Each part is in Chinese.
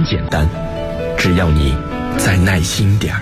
简单，只要你再耐心点儿。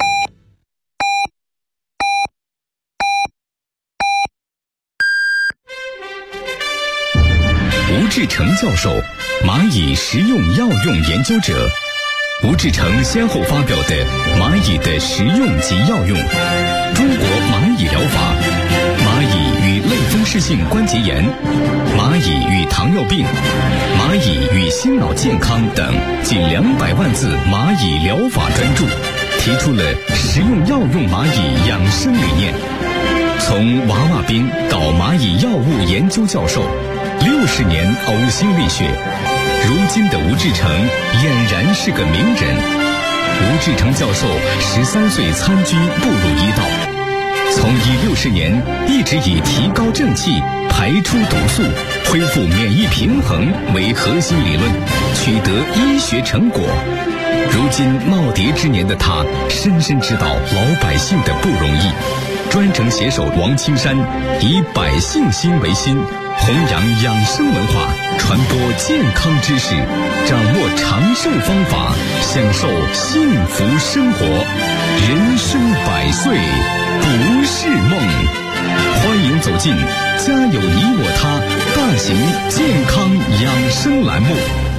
吴志成教授，蚂蚁食用药用研究者。吴志成先后发表的《蚂蚁的食用及药用》、《中国蚂蚁疗法》、《蚂蚁与类风湿性关节炎》、《蚂蚁与糖尿病》、《蚂蚁与心脑健康》等近200万字蚂蚁疗法专著，提出了食用药用蚂蚁养生理念。从娃娃兵到蚂蚁药物研究教授，60年呕心沥血，如今的吴志成俨然是个名人。吴志成教授13岁参军步入医道，从医60年一直以提高正气、排出毒素、恢复免疫平衡为核心理论，取得医学成果。如今耄耋之年的他，深深知道老百姓的不容易，专程携手王青山，以百姓心为心，弘扬养生文化，传播健康知识，掌握长寿方法，享受幸福生活。人生100岁不是梦。欢迎走进家有你我他大型健康养生栏目。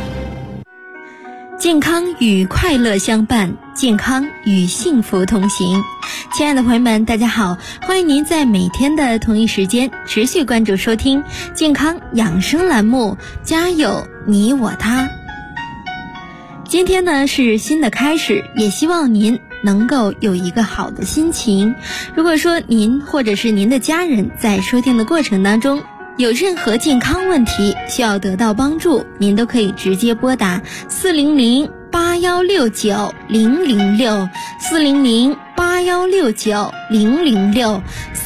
健康与快乐相伴，健康与幸福同行。亲爱的朋友们，大家好，欢迎您在每天的同一时间持续关注收听健康养生栏目，家有你我他。今天呢是新的开始，也希望您能够有一个好的心情。如果说您或者是您的家人在收听的过程当中有任何健康问题需要得到帮助，您都可以直接拨打400-8169-006 400-8169-006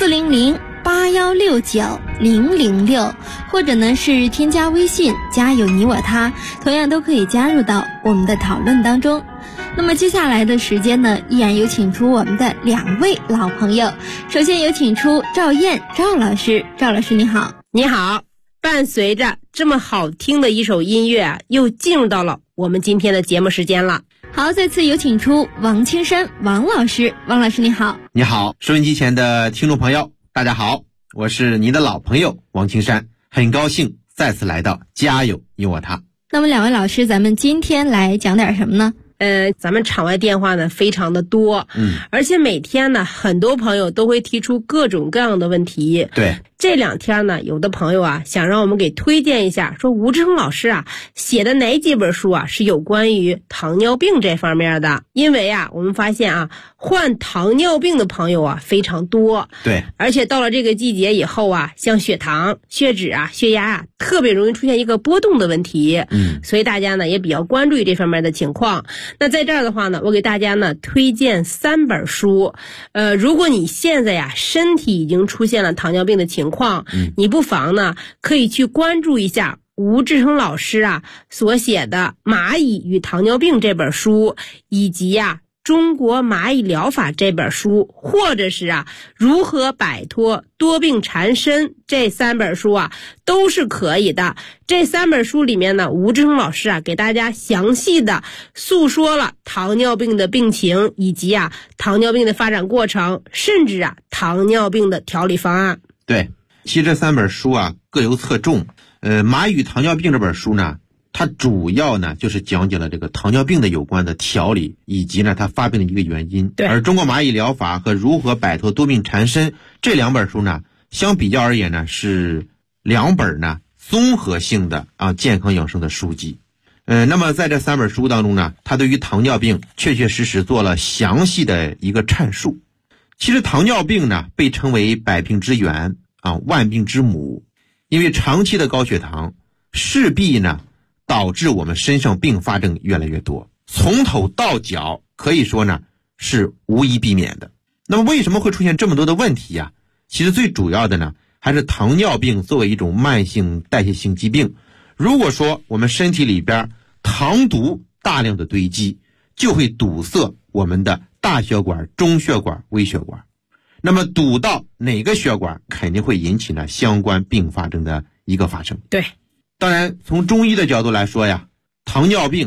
400-8169-006，或者呢是添加微信家有你我他，同样都可以加入到我们的讨论当中。那么接下来的时间呢，依然有请出我们的2位老朋友。首先有请出赵燕赵老师。赵老师你好。 你好。伴随着这么好听的一首音乐啊，又进入到了我们今天的节目时间了。 好，再次有请出王青山王老师。王老师你好。 你好，收音机前的听众朋友大家好，我是您的老朋友王青山，很高兴再次来到家有你我他。 那么2位老师，咱们今天来讲点什么呢？ 咱们场外电话呢非常的多，而且每天呢很多朋友都会提出各种各样的问题。 对， 这2天呢，有的朋友啊想让我们给推荐一下，说吴志成老师啊写的哪几本书啊是有关于糖尿病这方面的。因为啊我们发现啊患糖尿病的朋友啊非常多。 对， 而且到了这个季节以后啊，像血糖、血脂啊、血压啊特别容易出现一个波动的问题。所以大家呢也比较关注于这方面的情况。那在这儿的话呢，我给大家呢推荐3本书。如果你现在呀身体已经出现了糖尿病的情况，你不妨呢可以去关注一下吴志成老师啊所写的《蚂蚁与糖尿病》这本书，以及呀中国蚂蚁疗法这本书，或者是啊如何摆脱多病缠身这3本书啊都是可以的。这3本书里面呢，吴志成老师啊给大家详细的诉说了糖尿病的病情，以及啊糖尿病的发展过程，甚至啊糖尿病的调理方案。 对，其实这3本书啊各有侧重。蚂蚁与糖尿病这本书呢，它主要呢就是讲解了这个糖尿病的有关的调理，以及呢它发病的一个原因。 对， 而中国蚂蚁疗法和如何摆脱多病缠身这2本书呢，相比较而言呢是2本呢综合性的健康养生的书籍。那么在这3本书当中呢，它对于糖尿病确确实实做了详细的一个阐述。其实糖尿病呢被称为百病之源万病之母，因为长期的高血糖势必呢导致我们身上并发症越来越多，从头到脚可以说呢是无一避免的。那么为什么会出现这么多的问题呀？其实最主要的呢还是糖尿病作为一种慢性代谢性疾病，如果说我们身体里边糖毒大量的堆积，就会堵塞我们的大血管、中血管、微血管。那么堵到哪个血管，肯定会引起呢相关并发症的一个发生。 对， 当然从中医的角度来说呀，糖尿病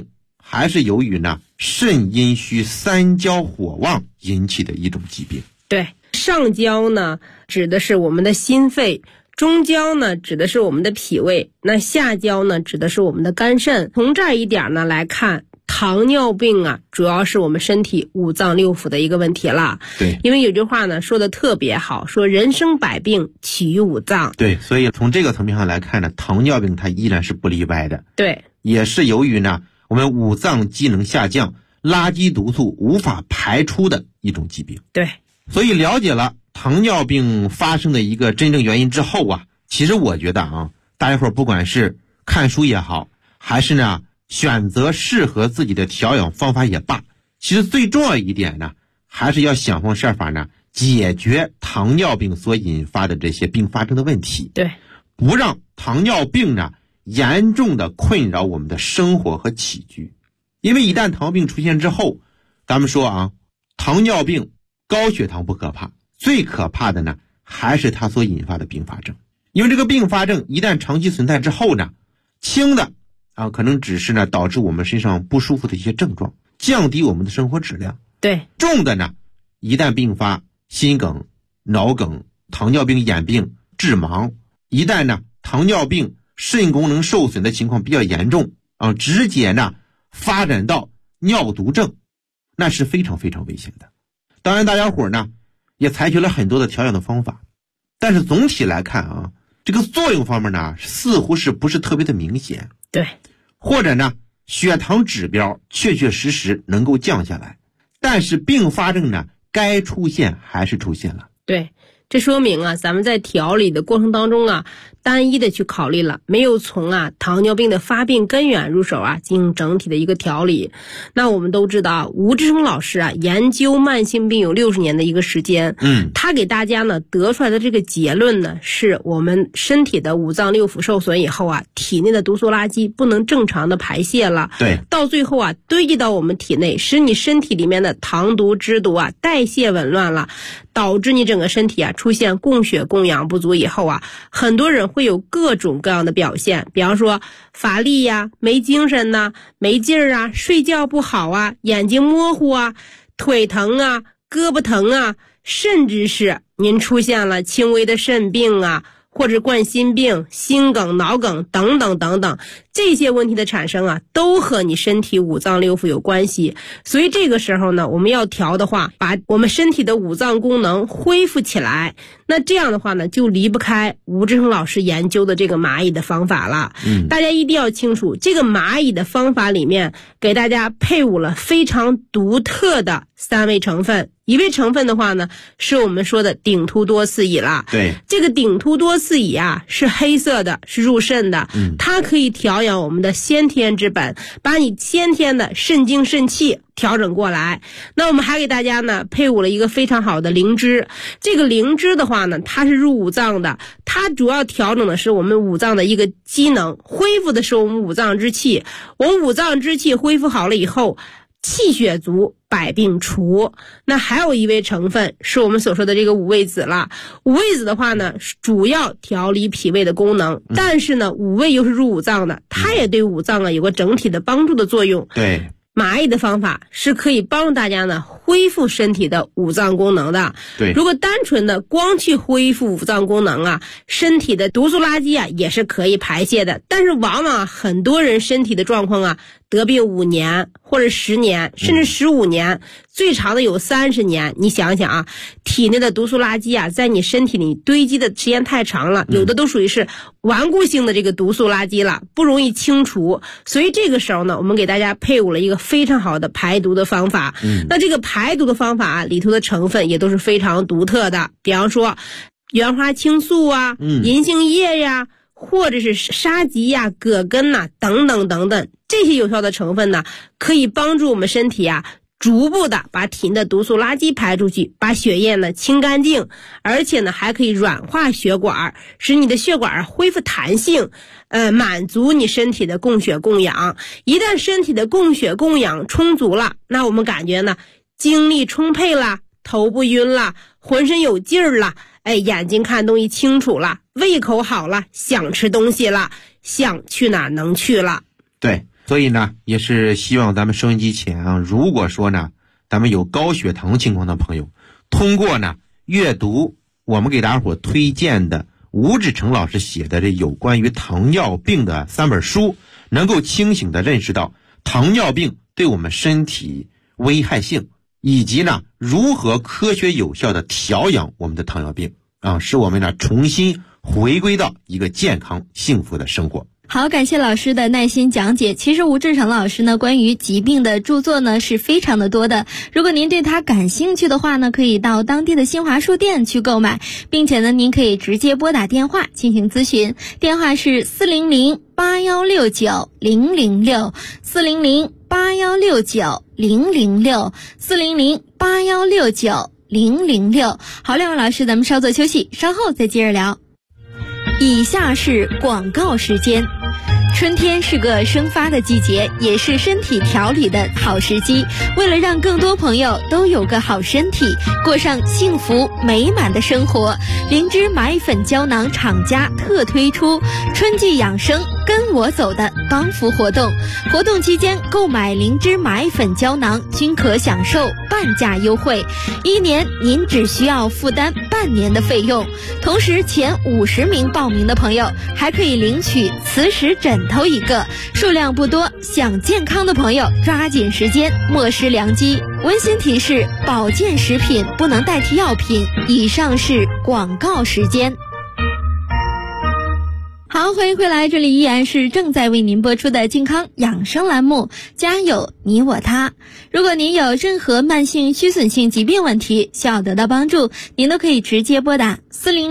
还是由于呢肾阴虚三焦火旺引起的一种疾病。 对，上焦呢指的是我们的心肺，中焦呢指的是我们的脾胃，那下焦呢指的是我们的肝肾。从这一点呢来看，糖尿病啊主要是我们身体五脏六腑的一个问题了。 对， 因为有句话呢说的特别好，说人生百病起于五脏。 对，所以从这个层面上来看呢，糖尿病它依然是不例外的。 对， 也是由于呢我们五脏机能下降，垃圾毒素无法排出的一种疾病。 对， 所以了解了糖尿病发生的一个真正原因之后啊，其实我觉得啊，大家伙不管是看书也好，还是呢选择适合自己的调养方法也罢，其实最重要一点呢，还是要想方设法呢解决糖尿病所引发的这些并发症的问题。 对， 不让糖尿病呢严重的困扰我们的生活和起居。因为一旦糖尿病出现之后，咱们说啊，糖尿病高血糖不可怕，最可怕的呢还是它所引发的并发症。因为这个并发症一旦长期存在之后呢，轻的啊可能只是呢导致我们身上不舒服的一些症状，降低我们的生活质量。 对， 重的呢一旦并发心梗、脑梗、糖尿病眼病、致盲，一旦呢糖尿病肾功能受损的情况比较严重啊，直接呢发展到尿毒症，那是非常非常危险的。当然大家伙呢也采取了很多的调养的方法，但是总体来看啊，这个作用方面呢似乎是不是特别的明显。 对， 或者呢血糖指标确确实实能够降下来，但是并发症呢该出现还是出现了。 对，这说明啊咱们在调理的过程当中啊单一的去考虑了，没有从糖尿病的发病根源入手进行整体的一个调理。那我们都知道吴志生老师研究慢性病有60年的一个时间，他给大家呢得出来的这个结论呢，是我们身体的五脏六腑受损以后体内的毒素垃圾不能正常的排泄了， 对， 到最后堆积到我们体内，使你身体里面的糖毒脂毒代谢紊乱了，导致你整个身体出现供血供氧不足以后很多人会有各种各样的表现，比方说乏力没精神没劲儿睡觉不好眼睛模糊腿疼胳膊疼甚至是您出现了轻微的肾病或者冠心病、心梗、脑梗等等等等，这些问题的产生都和你身体五脏六腑有关系。所以这个时候呢，我们要调的话，把我们身体的五脏功能恢复起来，那这样的话呢，就离不开吴志生老师研究的这个蚂蚁的方法了。大家一定要清楚，这个蚂蚁的方法里面给大家配伍了非常独特的3味成分。一味成分的话呢，是我们说的顶突多次乙了。 对， 这个顶突多次乙是黑色的，是入肾的，它可以调养我们的先天之本，把你先天的肾精肾气调整过来。那我们还给大家呢配伍了一个非常好的灵芝。这个灵芝的话呢，它是入五脏的，它主要调整的是我们五脏的一个机能，恢复的是我们五脏之气。我们五脏之气恢复好了以后，气血足，百病除。那还有一味成分是我们所说的这个五味子了。五味子的话呢，主要调理脾胃的功能，但是呢，五味又是入五脏的，它也对五脏有个整体的帮助的作用。 对， 蚂蚁的方法是可以帮助大家呢恢复身体的五脏功能的。 对， 如果单纯的光去恢复五脏功能身体的毒素垃圾也是可以排泄的。但是往往很多人身体的状况得病5年或者10年甚至15年，最长的有30年。你想想体内的毒素垃圾在你身体里堆积的时间太长了，有的都属于是顽固性的这个毒素垃圾了，不容易清除。所以这个时候呢，我们给大家配伍了一个非常好的排毒的方法。那这个排毒的方法里头的成分也都是非常独特的，比方说原花青素银杏叶或者是沙棘葛根等等等等，这些有效的成分呢，可以帮助我们身体逐步的把体内的毒素垃圾排出去，把血液呢清干净，而且呢还可以软化血管，使你的血管恢复弹性，满足你身体的供血供氧。一旦身体的供血供氧充足了，那我们感觉呢精力充沛了，头不晕了，浑身有劲儿了，眼睛看东西清楚了，胃口好了，想吃东西了，想去哪能去了。 对， 所以呢，也是希望咱们收音机前啊，如果说呢，咱们有高血糖情况的朋友，通过呢阅读我们给大家伙推荐的吴志成老师写的这有关于糖尿病的3本书，能够清醒地认识到糖尿病对我们身体危害性，以及呢如何科学有效地调养我们的糖尿病啊，使我们呢重新回归到一个健康幸福的生活。 好，感谢老师的耐心讲解。其实吴志成老师呢，关于疾病的著作呢是非常的多的。如果您对他感兴趣的话呢，可以到当地的新华书店去购买，并且呢，您可以直接拨打电话进行咨询，电话是400-8169-006，400-8169-006，400-8169-006。好，两位老师，咱们稍作休息，稍后再接着聊。以下是广告时间。春天是个生发的季节，也是身体调理的好时机。为了让更多朋友都有个好身体，过上幸福美满的生活，灵芝蚂蚁粉胶囊厂家特推出春季养生跟我走的帮扶活动。活动期间购买灵芝蚂蚁粉胶囊均可享受半价优惠，1年您只需要负担半年的费用。同时前50名报名的朋友还可以领取磁石枕头1个，数量不多，想健康的朋友抓紧时间，莫失良机。温馨提示：保健食品不能代替药品。以上是广告时间。好，欢迎回来，这里依然是正在为您播出的健康养生栏目，家有你我他。如果您有任何慢性虚损性疾病问题需要得到帮助，您都可以直接拨打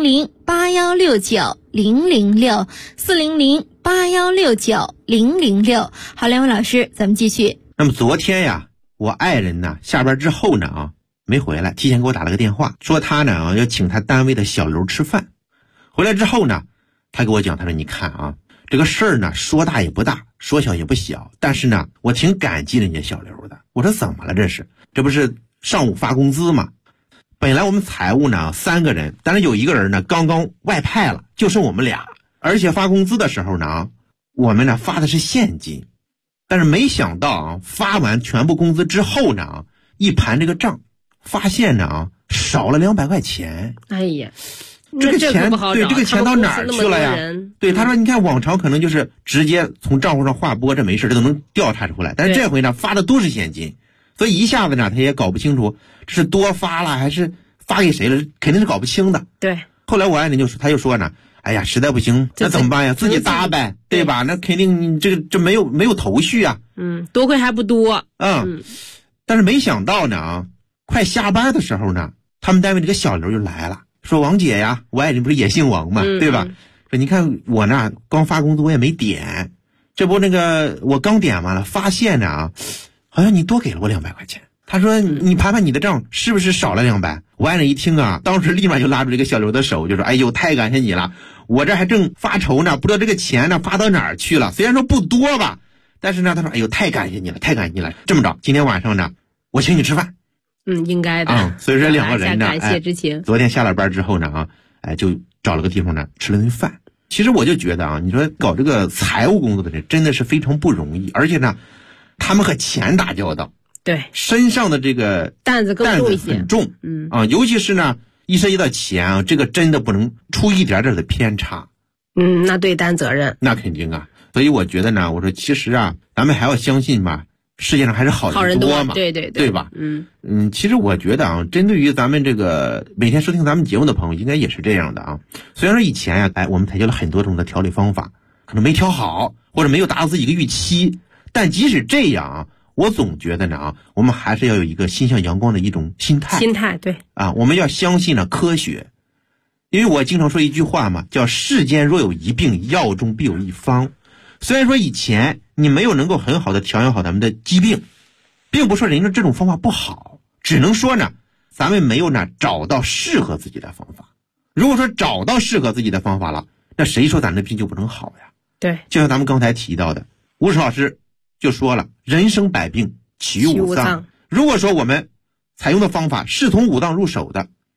400-8169-006，400-8169-006。好，两位老师，咱们继续。 那么昨天呀，我爱人呢下班之后呢没回来，提前给我打了个电话，说他呢要请他单位的小刘吃饭。回来之后呢，他给我讲，他说你看啊，这个事儿呢说大也不大，说小也不小，但是呢我挺感激人家小刘的。我说怎么了，这不是上午发工资吗？本来我们财务呢3个人，但是有1个人呢刚刚外派了，就剩我们俩，而且发工资的时候呢我们呢发的是现金，但是没想到啊，发完全部工资之后呢，一盘这个账发现呢少了200块钱。 哎呀， 这个钱对，这个钱到哪儿去了呀？对，他说你看往常可能就是直接从账户上划拨，这没事，这都能调查出来，但是这回呢发的都是现金，所以一下子呢他也搞不清楚这是多发了还是发给谁了，肯定是搞不清的。 对， 后来我爱人他就说呢，哎呀，实在不行那怎么办呀？自己搭呗，对吧？那肯定你这没有头绪啊。 多亏还不多。 但是没想到呢快下班的时候呢，他们单位这个小刘就来了，说王姐呀，我爱人不是也姓王嘛，对吧？说你看我呢刚发工资我也没点，这不那个我刚点完了，发现呢好像你多给了我200块钱。他说你盘盘你的账是不是少了200？我爱人一听啊，当时立马就拉住这个小刘的手，就说哎呦太感谢你了，我这还正发愁呢，不知道这个钱呢发到哪儿去了，虽然说不多吧，但是呢他说哎呦太感谢你了，太感谢你了。这么着，今天晚上呢我请你吃饭。 应该的。 所以说2个人呢， 感谢之情。 昨天下了班之后呢就找了个地方呢吃了顿饭。其实我就觉得你说搞这个财务工作的人真的是非常不容易，而且呢他们和钱打交道，对，身上的这个担子更重一些， 很重。尤其是呢一涉及到钱这个真的不能出一点点的偏差。 那对担责任， 那肯定啊。所以我觉得呢，我说其实咱们还要相信吧，世界上还是好人多嘛，对吧？其实我觉得针对于咱们这个每天收听咱们节目的朋友，应该也是这样的虽然说以前我们采取了很多种的调理方法，可能没调好，或者没有达到自己的预期，但即使这样我总觉得呢我们还是要有一个心向阳光的一种心态，对我们要相信科学。因为我经常说一句话嘛，叫世间若有一病，药中必有一方。虽然说以前你没有能够很好的调养好咱们的疾病，并不说人家这种方法不好，只能说呢咱们没有找到适合自己的方法。如果说找到适合自己的方法了，那谁说咱的病就不能好呀？对，就像咱们刚才提到的，吴老师就说了，人生百病起于五脏。如果说我们采用的方法是从五脏入手的，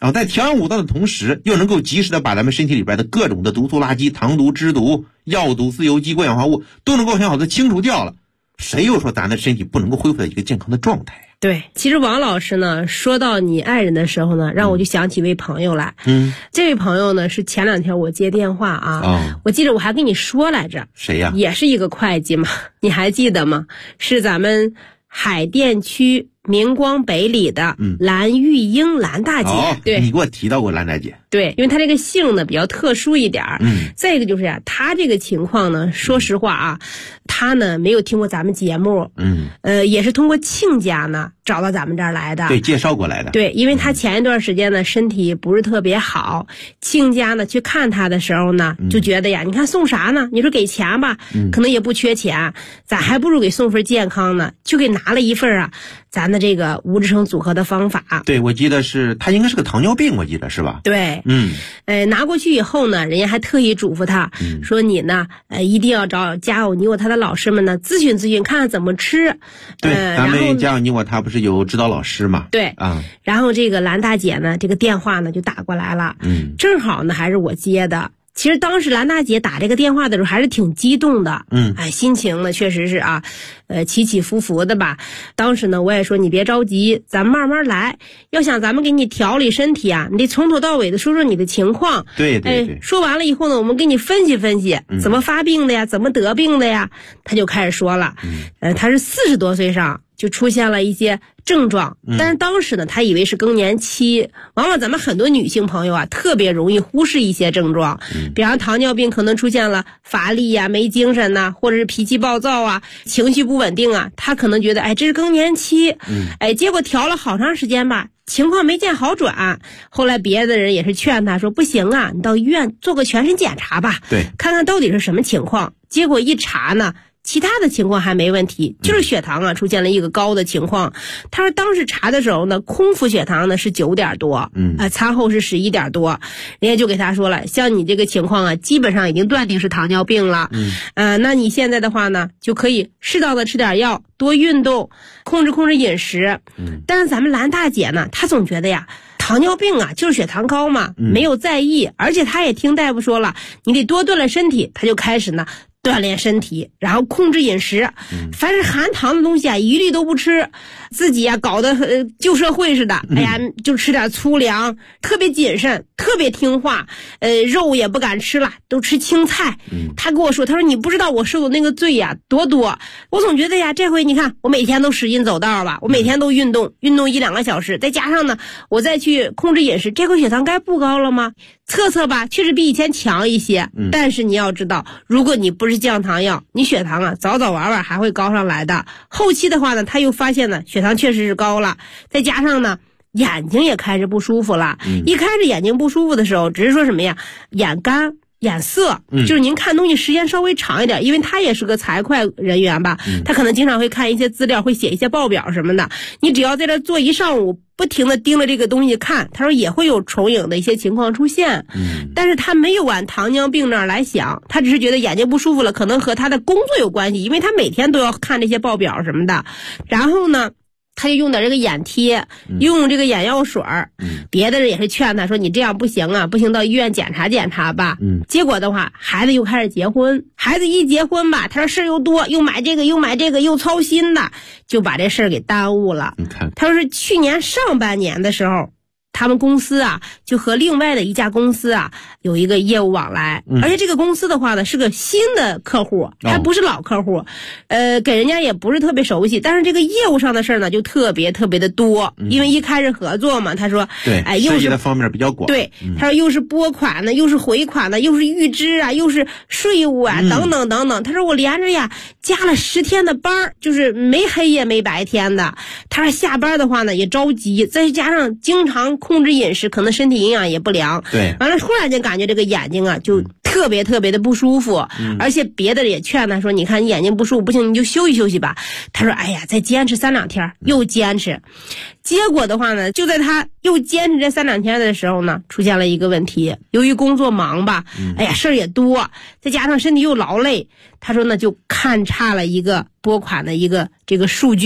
在调养五脏的同时，又能够及时的把咱们身体里边的各种的毒素垃圾、糖毒、脂毒、药毒、自由基、过氧化物都能够很好的清除掉了。谁又说咱的身体不能够恢复到一个健康的状态呀？ 对，其实王老师呢说到你爱人的时候呢，让我就想起一位朋友来。这位朋友呢是前2天我接电话啊，我记得我还跟你说来着。 谁呀？ 也是一个会计嘛，你还记得吗？是咱们海淀区明光北里的蓝玉英蓝大姐。对， 你给我提到过蓝大姐。 对，因为她这个姓呢比较特殊一点。再一个就是她这个情况呢，说实话啊，她呢没有听过咱们节目。也是通过亲家呢找到咱们这儿来的。 对，介绍过来的。 对，因为她前一段时间呢身体不是特别好，亲家呢去看她的时候呢，就觉得呀，你看送啥呢？你说给钱吧，可能也不缺钱，咱还不如给送份健康呢，就给拿了一份咱的这个无制成组合的方法。 对，我记得是她应该是个糖尿病，我记得是吧？ 对，拿过去以后呢，人家还特意嘱咐她说你呢，一定要找家有你我他的老师们呢咨询咨询，看看怎么吃。 对，咱们家有你我他不是有指导老师嘛？ 对啊。 然后这个蓝大姐呢，这个电话呢就打过来了。正好呢还是我接的。其实当时蓝大姐打这个电话的时候还是挺激动的。心情呢确实是起起伏伏的吧。当时呢我也说你别着急，咱们慢慢来。要想咱们给你调理身体啊，你得从头到尾的说说你的情况。 对对对。 说完了以后呢，我们给你分析分析，怎么发病的呀，怎么得病的呀。他就开始说了。他是40多岁上就出现了一些症状，但是当时呢他以为是更年期。往往咱们很多女性朋友特别容易忽视一些症状。比方糖尿病可能出现了乏力没精神或者是脾气暴躁情绪不稳定他可能觉得这是更年期。结果调了好长时间吧，情况没见好转。后来别的人也是劝他说不行你到医院做个全身检查吧， 对， 看看到底是什么情况。结果一查呢，其他的情况还没问题，就是血糖出现了一个高的情况。他说当时查的时候呢，空腹血糖呢是9点多，餐后是11点多。人家就给他说了，像你这个情况基本上已经断定是糖尿病了。那你现在的话呢，就可以适当的吃点药，多运动，控制饮食。但是咱们蓝大姐呢，她总觉得糖尿病就是血糖高嘛，没有在意。而且她也听大夫说了，你得多锻炼身体。她就开始呢锻炼身体，然后控制饮食，凡是含糖的东西一律都不吃，自己搞得旧社会似的。就吃点粗粮，特别谨慎，特别听话。肉也不敢吃了，都吃青菜。他跟我说，他说你不知道我受的那个罪多多。我总觉得这回你看我每天都使劲走道吧，我每天都运动1-2个小时，再加上呢我再去控制饮食，这回血糖该不高了吗？测吧，确实比以前强一些。但是你要知道，如果你不是降糖药，你血糖早早晚晚还会高上来的。后期的话呢，他又发现呢血糖确实是高了，再加上呢眼睛也开始不舒服了。一开始眼睛不舒服的时候，只是说什么呀，眼干眼涩，就是您看东西时间稍微长一点，因为他也是个财会人员吧，他可能经常会看一些资料，会写一些报表什么的。你只要在这坐一上午，不停的盯着这个东西看，他说也会有重影的一些情况出现。但是他没有往糖尿病那儿来想，他只是觉得眼睛不舒服了，可能和他的工作有关系，因为他每天都要看这些报表什么的。然后呢他就用点这个眼贴，用这个眼药水。别的人也是劝他说你这样不行不行，到医院检查检查吧。结果的话，孩子又开始结婚，孩子一结婚吧，他说事儿又多，又买这个又操心的，就把这事儿给耽误了。 你看， 他说是去年上半年的时候，他们公司就和另外的一家公司有一个业务往来。而且这个公司的话呢是个新的客户，还不是老客户。给人家也不是特别熟悉，但是这个业务上的事儿呢就特别特别的多。因为一开始合作嘛，他说对，涉及的方面比较广。 对，他说又是拨款呢，又是回款呢，又是预支又是税务等等等等。他说我连着加了10天的班，就是没黑夜没白天的。他说下班的话呢也着急，再加上经常控制饮食，可能身体营养也不良。 对， 完了突然间感觉这个眼睛就特别特别的不舒服。而且别的也劝他说你看你眼睛不舒服不行，你就休息休息吧。他说再坚持3-2天，又坚持。结果的话呢，就在他又坚持这3-2天的时候呢，出现了一个问题。由于工作忙吧，事儿也多，再加上身体又劳累，他说呢就看差了一个拨款的一个这个数据。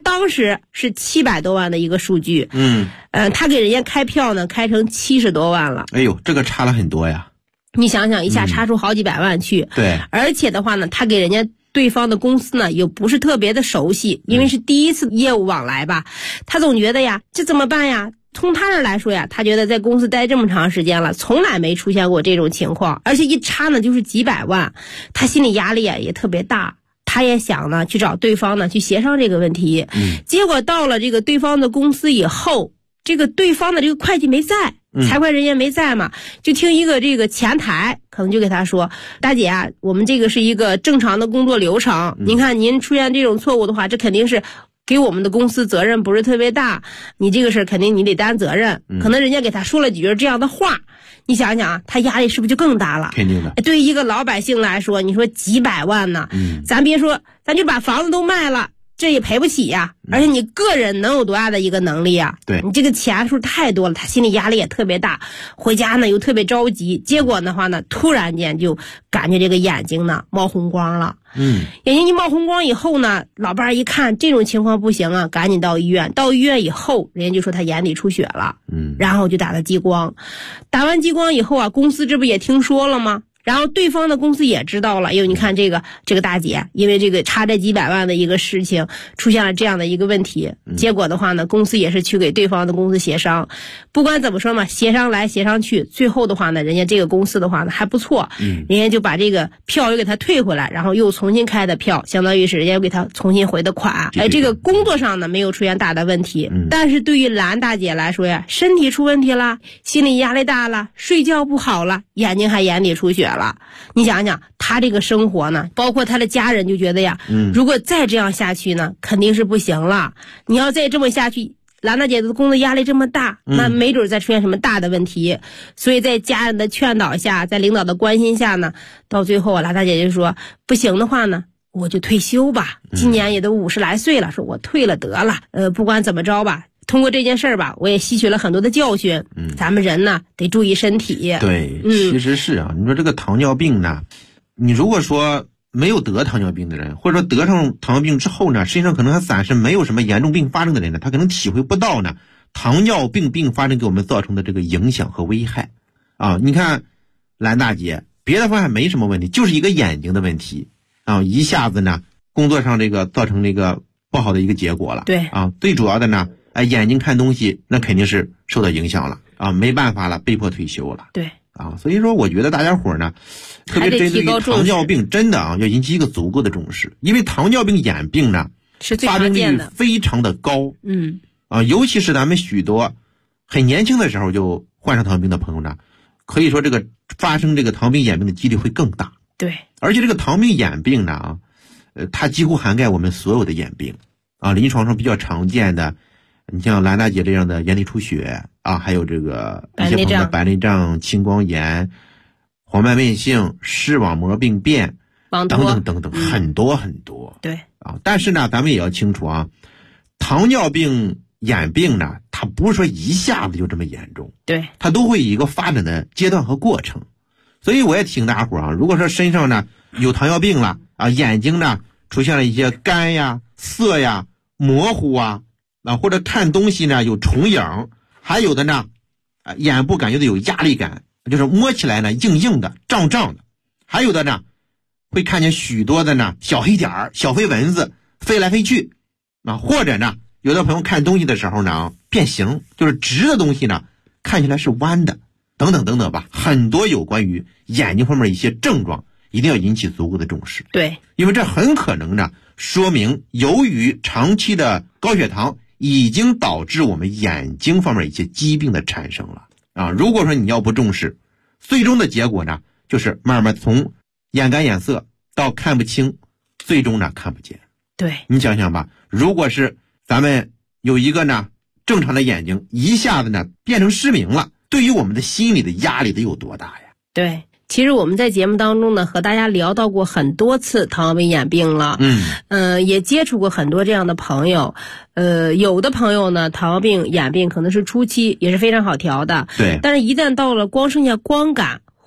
当时是700多万的一个数据。他给人家开票呢，开成70多万了。 哎呦，这个差了很多呀。 你想想，一下差出好几百万去。 对。 而且的话呢，他给人家对方的公司呢又不是特别的熟悉，因为是第一次业务往来吧，他总觉得呀，这怎么办呀？从他这来说呀，他觉得在公司待这么长时间了，从来没出现过这种情况，而且一差呢就是几百万，他心理压力也特别大。他也想呢去找对方呢去协商这个问题。结果到了这个对方的公司以后，这个对方的这个会计没在，财会人员没在嘛，就听一个这个前台可能就给他说，大姐啊，我们这个是一个正常的工作流程，您看您出现这种错误的话，这肯定是给我们的公司责任不是特别大，你这个事肯定你得担责任。可能人家给他说了几句这样的话，你想想啊，他压力是不是就更大了？ 肯定的。 对于一个老百姓来说，你说几百万呢，咱别说，咱就把房子都卖了，这也赔不起呀。而且你个人能有多大的一个能力啊？ 对， 你这个钱数太多了，他心理压力也特别大，回家呢又特别着急，结果的话呢，突然间就感觉这个眼睛呢冒红光了。眼睛一冒红光以后呢，老伴儿一看这种情况不行啊，赶紧到医院。到医院以后，人家就说他眼底出血了。然后就打了激光，打完激光以后啊，公司这不也听说了吗？然后对方的公司也知道了，你看这个大姐，因为这个差这几百万的一个事情，出现了这样的一个问题。结果的话呢，公司也是去给对方的公司协商，不管怎么说嘛，协商来协商去，最后的话呢，人家这个公司的话呢还不错，人家就把这个票又给他退回来，然后又重新开的票，相当于是人家又给他重新回的款。这个工作上呢没有出现大的问题，但是对于兰大姐来说呀，身体出问题了，心理压力大了，睡觉不好了，眼睛还眼底出血了。你想想他这个生活呢，包括他的家人就觉得呀，如果再这样下去呢，肯定是不行了。你要再这么下去，兰大姐的工作压力这么大，那没准再出现什么大的问题。所以在家人的劝导下，在领导的关心下呢，到最后兰大姐就说，不行的话呢，我就退休吧，今年也都50来岁了，说我退了得了。不管怎么着吧，通过这件事吧，我也吸取了很多的教训。咱们人呢得注意身体。 对，其实是啊，你说这个糖尿病呢，你如果说没有得糖尿病的人，或者说得上糖尿病之后呢，身上可能还暂时没有什么严重并发症的人呢，他可能体会不到呢糖尿病并发症给我们造成的这个影响和危害啊。你看兰大姐别的方面没什么问题，就是一个眼睛的问题啊，一下子呢工作上这个造成这个不好的一个结果了。 对啊，最主要的呢，眼睛看东西那肯定是受到影响了啊，没办法了，被迫退休了。 对啊，所以说我觉得大家伙呢，特别针对于糖尿病，真的啊要引起一个足够的重视，因为糖尿病眼病呢是最常见的， 发病率非常的高。尤其是咱们许多很年轻的时候就患上糖尿病的朋友呢，可以说这个发生这个糖尿病眼病的几率会更大。 对， 而且这个糖尿病眼病呢它几乎涵盖我们所有的眼病啊，临床上比较常见的。你像兰大姐这样的眼底出血啊，还有这个一些朋友的白内障、青光眼、黄斑变性、视网膜病变等等等等，很多很多。 对啊，但是呢，咱们也要清楚啊，糖尿病眼病呢，它不是说一下子就这么严重， 对， 它都会有一个发展的阶段和过程。所以我也提醒大家伙啊，如果说身上呢有糖尿病了啊，眼睛呢出现了一些干呀、涩呀、模糊啊。或者看东西呢有重影，还有的呢，眼部感觉到有压力感，就是摸起来呢硬硬的、胀胀的，还有的呢会看见许多的呢小黑点儿、小飞蚊子飞来飞去啊，或者呢有的朋友看东西的时候呢变形，就是直的东西呢看起来是弯的，等等等等吧，很多有关于眼睛方面一些症状，一定要引起足够的重视。 对， 因为这很可能呢说明由于长期的高血糖已经导致我们眼睛方面一些疾病的产生了啊！如果说你要不重视，最终的结果呢，就是慢慢从眼干眼涩到看不清，最终呢看不见。 对， 你想想吧，如果是咱们有一个呢正常的眼睛，一下子呢变成失明了，对于我们的心理的压力得有多大呀？ 对。其实我们在节目当中呢，和大家聊到过很多次糖尿病眼病了，也接触过很多这样的朋友，有的朋友呢，糖尿病眼病可能是初期也是非常好调的， 对， 但是一旦到了光剩下光感，或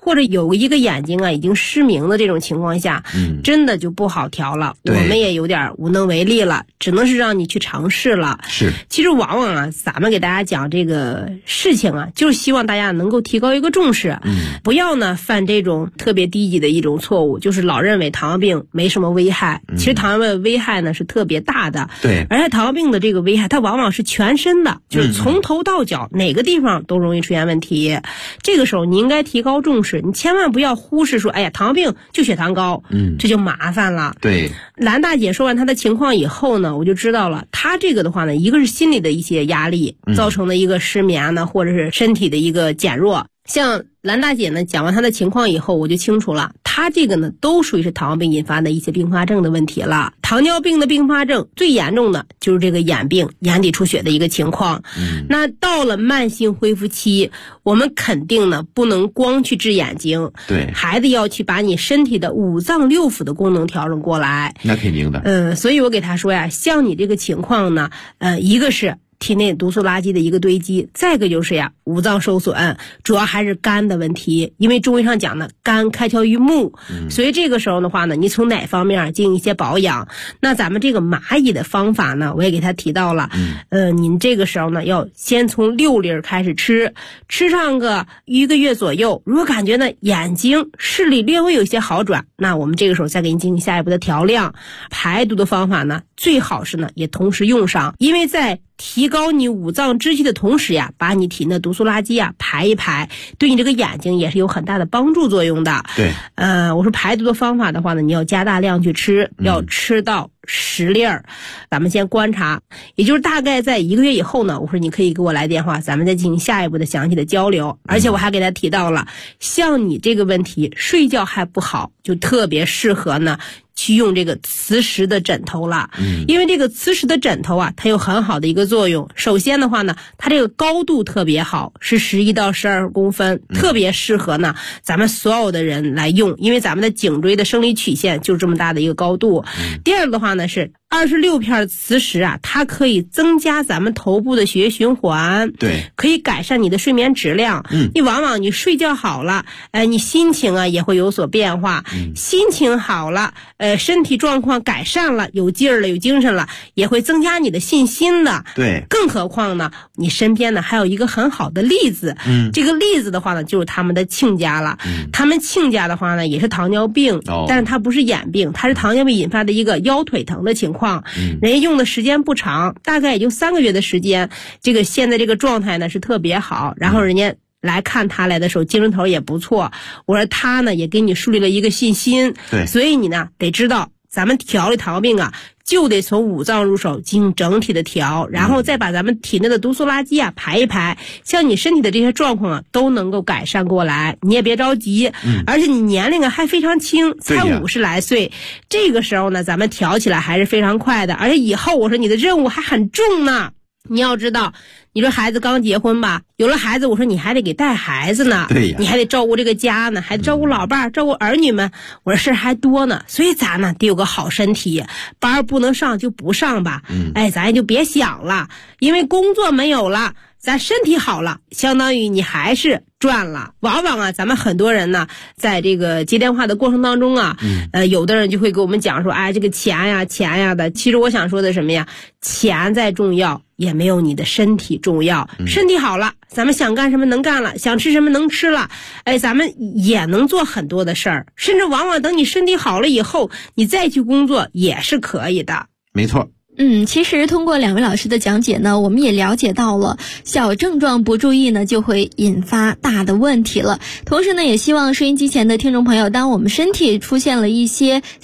或者有一个眼睛啊已经失明的这种情况下，真的就不好调了。我们也有点无能为力了，只能是让你去尝试了。 是， 其实往往啊，咱们给大家讲这个事情啊，就是希望大家能够提高一个重视，不要呢犯这种特别低级的一种错误，就是老认为糖尿病没什么危害。其实糖尿病的危害呢是特别大的， 对， 而且糖尿病的这个危害，它往往是全身的，就是从头到脚哪个地方都容易出现问题。这个时候你应该提高重视，你千万不要忽视说，哎呀，糖尿病就血糖高，这就麻烦了。 对， 兰大姐说完她的情况以后呢，我就知道了，她这个的话呢，一个是心理的一些压力造成的一个失眠呢，或者是身体的一个减弱。像兰大姐呢讲完她的情况以后，我就清楚了，她这个呢都属于是糖尿病引发的一些并发症的问题了。糖尿病的并发症最严重的就是这个眼病、眼底出血的一个情况。那到了慢性恢复期，我们肯定呢不能光去治眼睛， 对， 还得要去把你身体的五脏六腑的功能调整过来。 那肯定的。 所以我给她说呀，像你这个情况呢，一个是体内毒素垃圾的一个堆积，再一个就是呀五脏受损，主要还是肝的问题。因为中医上讲呢，肝开窍于目，所以这个时候的话呢，你从哪方面进行一些保养？那咱们这个蚂蚁的方法呢，我也给他提到了。您这个时候呢，要先从6粒开始吃，吃上个1个月左右。如果感觉呢眼睛视力略微有一些好转，那我们这个时候再给你进行下一步的调量。排毒的方法呢，最好是呢也同时用上，因为在提高你五脏之气的同时呀，把你体内的毒素垃圾啊排一排，对你这个眼睛也是有很大的帮助作用的。 对， 我说排毒的方法的话呢，你要加大量去吃，要吃到10粒儿。咱们先观察，也就是大概在1个月以后呢，我说你可以给我来电话，咱们再进行下一步的详细的交流。而且我还给他提到了，像你这个问题睡觉还不好，就特别适合呢去用这个磁石的枕头了。因为这个磁石的枕头啊，它有很好的一个作用。首先的话呢，它这个高度特别好，是11到12公分，特别适合呢咱们所有的人来用，因为咱们的颈椎的生理曲线就是这么大的一个高度。第二个的话呢是26片磁石啊，它可以增加咱们头部的血液循环， 对， 可以改善你的睡眠质量。你往往你睡觉好了，你心情啊也会有所变化。心情好了，身体状况改善了，有劲儿了，有精神了，也会增加你的信心的。 对， 更何况呢，你身边呢还有一个很好的例子。这个例子的话呢，就是他们的亲家了。他们亲家的话呢，也是糖尿病，但是他不是眼病，他是糖尿病引发的一个腰腿疼的情况。人家用的时间不长，大概也就3个月的时间，这个现在这个状态呢是特别好。然后人家来看他来的时候，精神头也不错。我说他呢也给你树立了一个信心。 对， 所以你呢得知道，咱们调理糖尿病啊，就得从五脏入手进行整体的调，然后再把咱们体内的毒素垃圾啊排一排，像你身体的这些状况啊都能够改善过来。你也别着急，而且你年龄啊还非常轻，才50来岁，这个时候呢咱们调起来还是非常快的。而且以后我说你的任务还很重呢。你要知道，你说孩子刚结婚吧，有了孩子，我说你还得给带孩子呢， 对呀， 你还得照顾这个家呢，还得照顾老伴儿，照顾儿女们，我说事儿还多呢。所以咱呢得有个好身体，班儿不能上就不上吧，咱也就别想了，因为工作没有了，咱身体好了，相当于你还是赚了。往往啊，咱们很多人呢，在这个接电话的过程当中啊，有的人就会给我们讲说，哎，这个钱呀的。其实我想说的什么呀？钱再重要，也没有你的身体重要。身体好了，咱们想干什么能干了，想吃什么能吃了，咱们也能做很多的事儿。甚至往往等你身体好了以后，你再去工作也是可以的。 没错。 其实通过2位老师的讲解呢，我们也了解到了小症状不注意呢，就会引发大的问题了。同时呢，也希望收音机前的听众朋友，当我们身体出现了一些